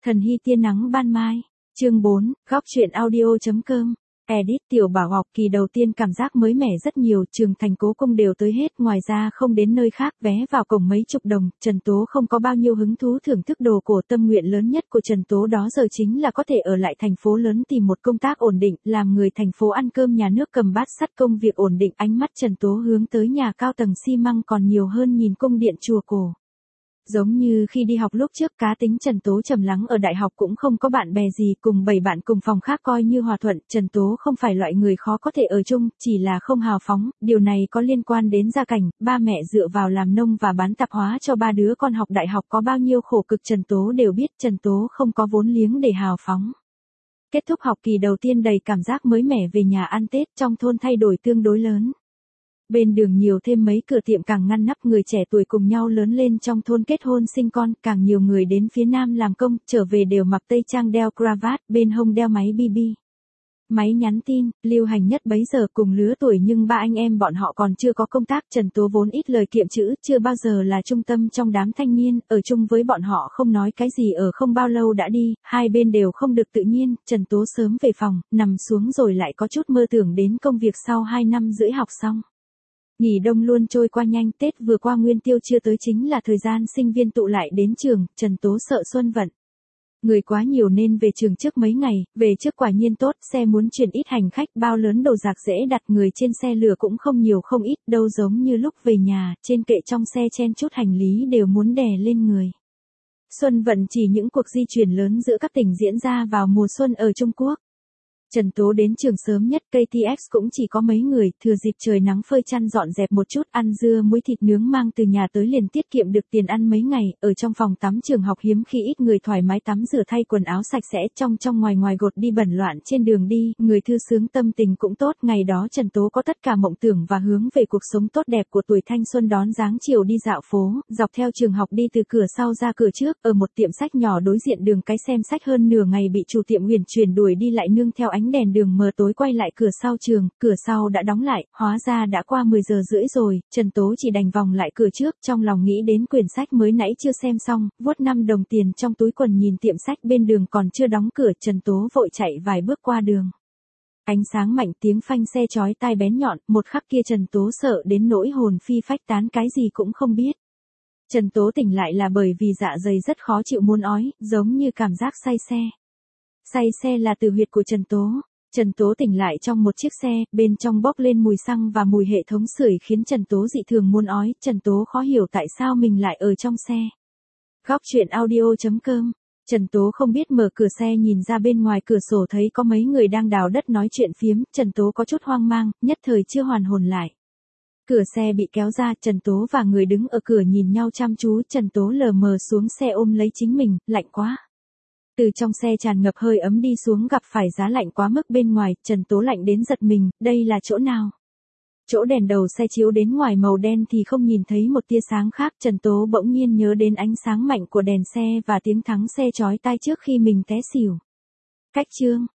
Thần hy tia nắng ban mai. Chương 4, góc truyện audio.com. Edit Tiểu Bảo học kỳ đầu tiên cảm giác mới mẻ rất nhiều, trường thành Cố Cung đều tới hết, ngoài ra không đến nơi khác, vé vào cổng mấy chục đồng, Trần Tố không có bao nhiêu hứng thú thưởng thức đồ cổ, tâm nguyện lớn nhất của Trần Tố đó giờ chính là có thể ở lại thành phố lớn tìm một công tác ổn định, làm người thành phố ăn cơm nhà nước cầm bát sắt, công việc ổn định. Ánh mắt Trần Tố hướng tới nhà cao tầng xi măng còn nhiều hơn nhìn cung điện chùa cổ. Giống như khi đi học lúc trước, cá tính Trần Tố trầm lắng, ở đại học cũng không có bạn bè gì, cùng 7 bạn cùng phòng khác coi như hòa thuận. Trần Tố không phải loại người khó có thể ở chung, chỉ là không hào phóng, điều này có liên quan đến gia cảnh, ba mẹ dựa vào làm nông và bán tạp hóa cho 3 đứa con học đại học có bao nhiêu khổ cực Trần Tố đều biết, Trần Tố không có vốn liếng để hào phóng. Kết thúc học kỳ đầu tiên đầy cảm giác mới mẻ về nhà ăn Tết, trong thôn thay đổi tương đối lớn. Bên đường nhiều thêm mấy cửa tiệm càng ngăn nắp, người trẻ tuổi cùng nhau lớn lên trong thôn kết hôn sinh con, càng nhiều người đến phía Nam làm công, trở về đều mặc tây trang đeo cravat, bên hông đeo máy BB. Máy nhắn tin, lưu hành nhất bấy giờ, cùng lứa tuổi nhưng ba anh em bọn họ còn chưa có công tác. Trần Tố vốn ít lời kiệm chữ, chưa bao giờ là trung tâm trong đám thanh niên, ở chung với bọn họ không nói cái gì, ở không bao lâu đã đi, hai bên đều không được tự nhiên. Trần Tố sớm về phòng, nằm xuống rồi lại có chút mơ tưởng đến công việc sau 2 năm rưỡi học xong. Nghỉ đông luôn trôi qua nhanh, Tết vừa qua Nguyên Tiêu chưa tới chính là thời gian sinh viên tụ lại đến trường, Trần Tố sợ Xuân Vận. Người quá nhiều nên về trường trước mấy ngày, về trước quả nhiên tốt, xe muốn chuyển ít hành khách, bao lớn đồ đạc dễ đặt, người trên xe lửa cũng không nhiều không ít, đâu giống như lúc về nhà, trên kệ trong xe chen chút hành lý đều muốn đè lên người. Xuân Vận chỉ những cuộc di chuyển lớn giữa các tỉnh diễn ra vào mùa xuân ở Trung Quốc. Trần Tố đến trường sớm nhất, KTX cũng chỉ có mấy người, thừa dịp trời nắng phơi chăn dọn dẹp một chút, ăn dưa muối thịt nướng mang từ nhà tới liền tiết kiệm được tiền ăn mấy ngày. Ở trong phòng tắm trường học hiếm khi ít người thoải mái tắm rửa thay quần áo sạch sẽ, trong ngoài gột đi bẩn loạn trên đường đi, người thư sướng tâm tình cũng tốt. Ngày đó Trần Tố có tất cả mộng tưởng và hướng về cuộc sống tốt đẹp của tuổi thanh xuân, đón dáng chiều đi dạo phố, dọc theo trường học đi từ cửa sau ra cửa trước, ở một tiệm sách nhỏ đối diện đường cái xem sách hơn nửa ngày bị chủ tiệm huyền chuyển đuổi đi lại nương theo ánh đèn đường mờ tối quay lại cửa sau trường, cửa sau đã đóng lại, hóa ra đã qua 10 giờ rưỡi rồi. Trần Tố chỉ đành vòng lại cửa trước, trong lòng nghĩ đến quyển sách mới nãy chưa xem xong, vuốt 5 đồng tiền trong túi quần, nhìn tiệm sách bên đường còn chưa đóng cửa, Trần Tố vội chạy vài bước qua đường. Ánh sáng mạnh, tiếng phanh xe chói tai bén nhọn, một khắc kia Trần Tố sợ đến nỗi hồn phi phách tán, cái gì cũng không biết. Trần Tố tỉnh lại là bởi vì dạ dày rất khó chịu, muốn ói, giống như cảm giác say xe. Say xe là từ huyệt của Trần Tố. Trần Tố tỉnh lại trong một chiếc xe, bên trong bốc lên mùi xăng và mùi hệ thống sưởi khiến Trần Tố dị thường muốn ói. Trần Tố khó hiểu tại sao mình lại ở trong xe. Góc truyện audio.com. Trần Tố không biết, mở cửa xe nhìn ra bên ngoài cửa sổ thấy có mấy người đang đào đất nói chuyện phiếm, Trần Tố có chút hoang mang, nhất thời chưa hoàn hồn lại. Cửa xe bị kéo ra, Trần Tố và người đứng ở cửa nhìn nhau chăm chú, Trần Tố lờ mờ xuống xe ôm lấy chính mình, lạnh quá. Từ trong xe tràn ngập hơi ấm đi xuống, gặp phải giá lạnh quá mức bên ngoài, Trần Tố lạnh đến giật mình, đây là chỗ nào? Chỗ đèn đầu xe chiếu đến ngoài màu đen thì không nhìn thấy một tia sáng khác, Trần Tố bỗng nhiên nhớ đến ánh sáng mạnh của đèn xe và tiếng thắng xe chói tai trước khi mình té xỉu. Cách chương